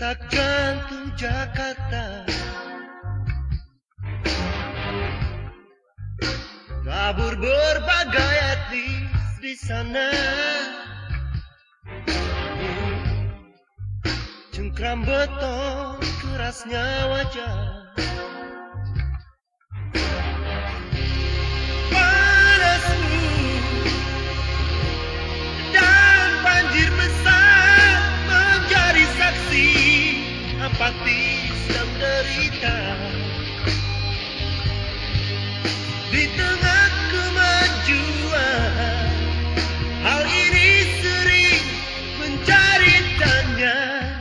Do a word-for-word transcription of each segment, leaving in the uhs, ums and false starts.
Detak jantung Jakarta tabur berbagai etnis di sana. Cengkram beton, kerasnya wajah, panasmu dan banjir besar menjadi saksi apatis dan derita. Di tengah kemajuan, hal ini sering mencari tanya.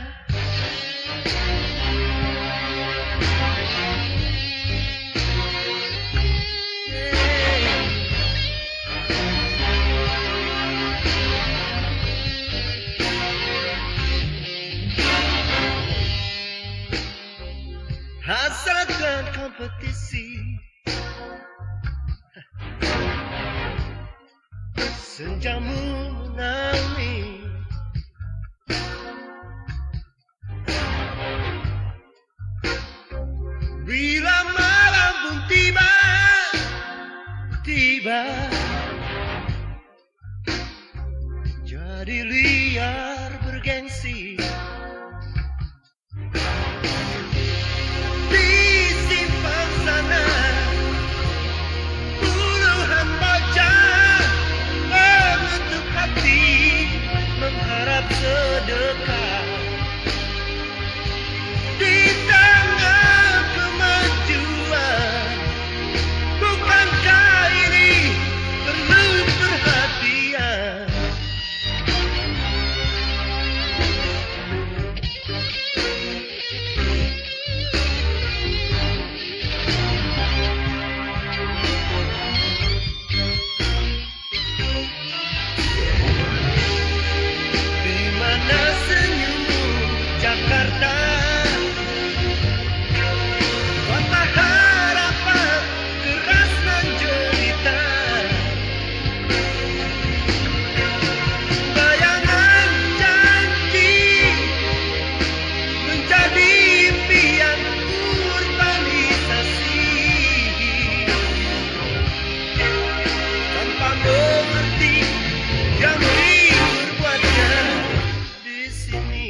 Hasratkan kompetisi, senjamu menangis. Bila malam pun tiba, tiba jadi liar bergengsi. Di simpang sana puluhan bocah menutup hati mengharap sedekah. Di tengah kemajuan, bukankah ini perlu perhatian? Di mana senyummu Jakarta, kota harapan keras menjelita. Bayangan janji menjadi impian urbanisasi. Tanpa mengerti yang diperbuatnya di sini.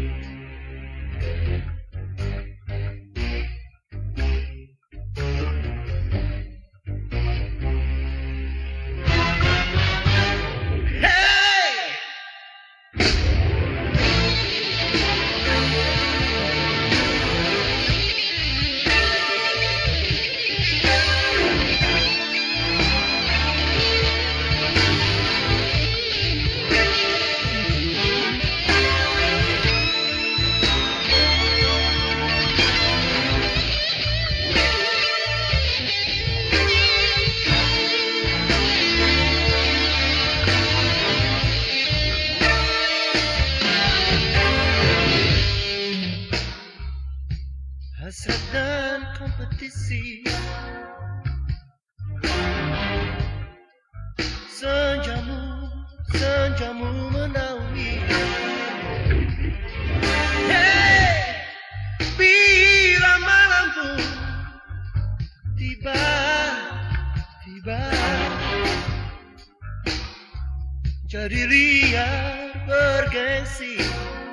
Hey! Hasrat dan kompetisi, senjamu, senjamu menaungi. Hey, bila malam pun tiba, tiba jadi liar bergengsi.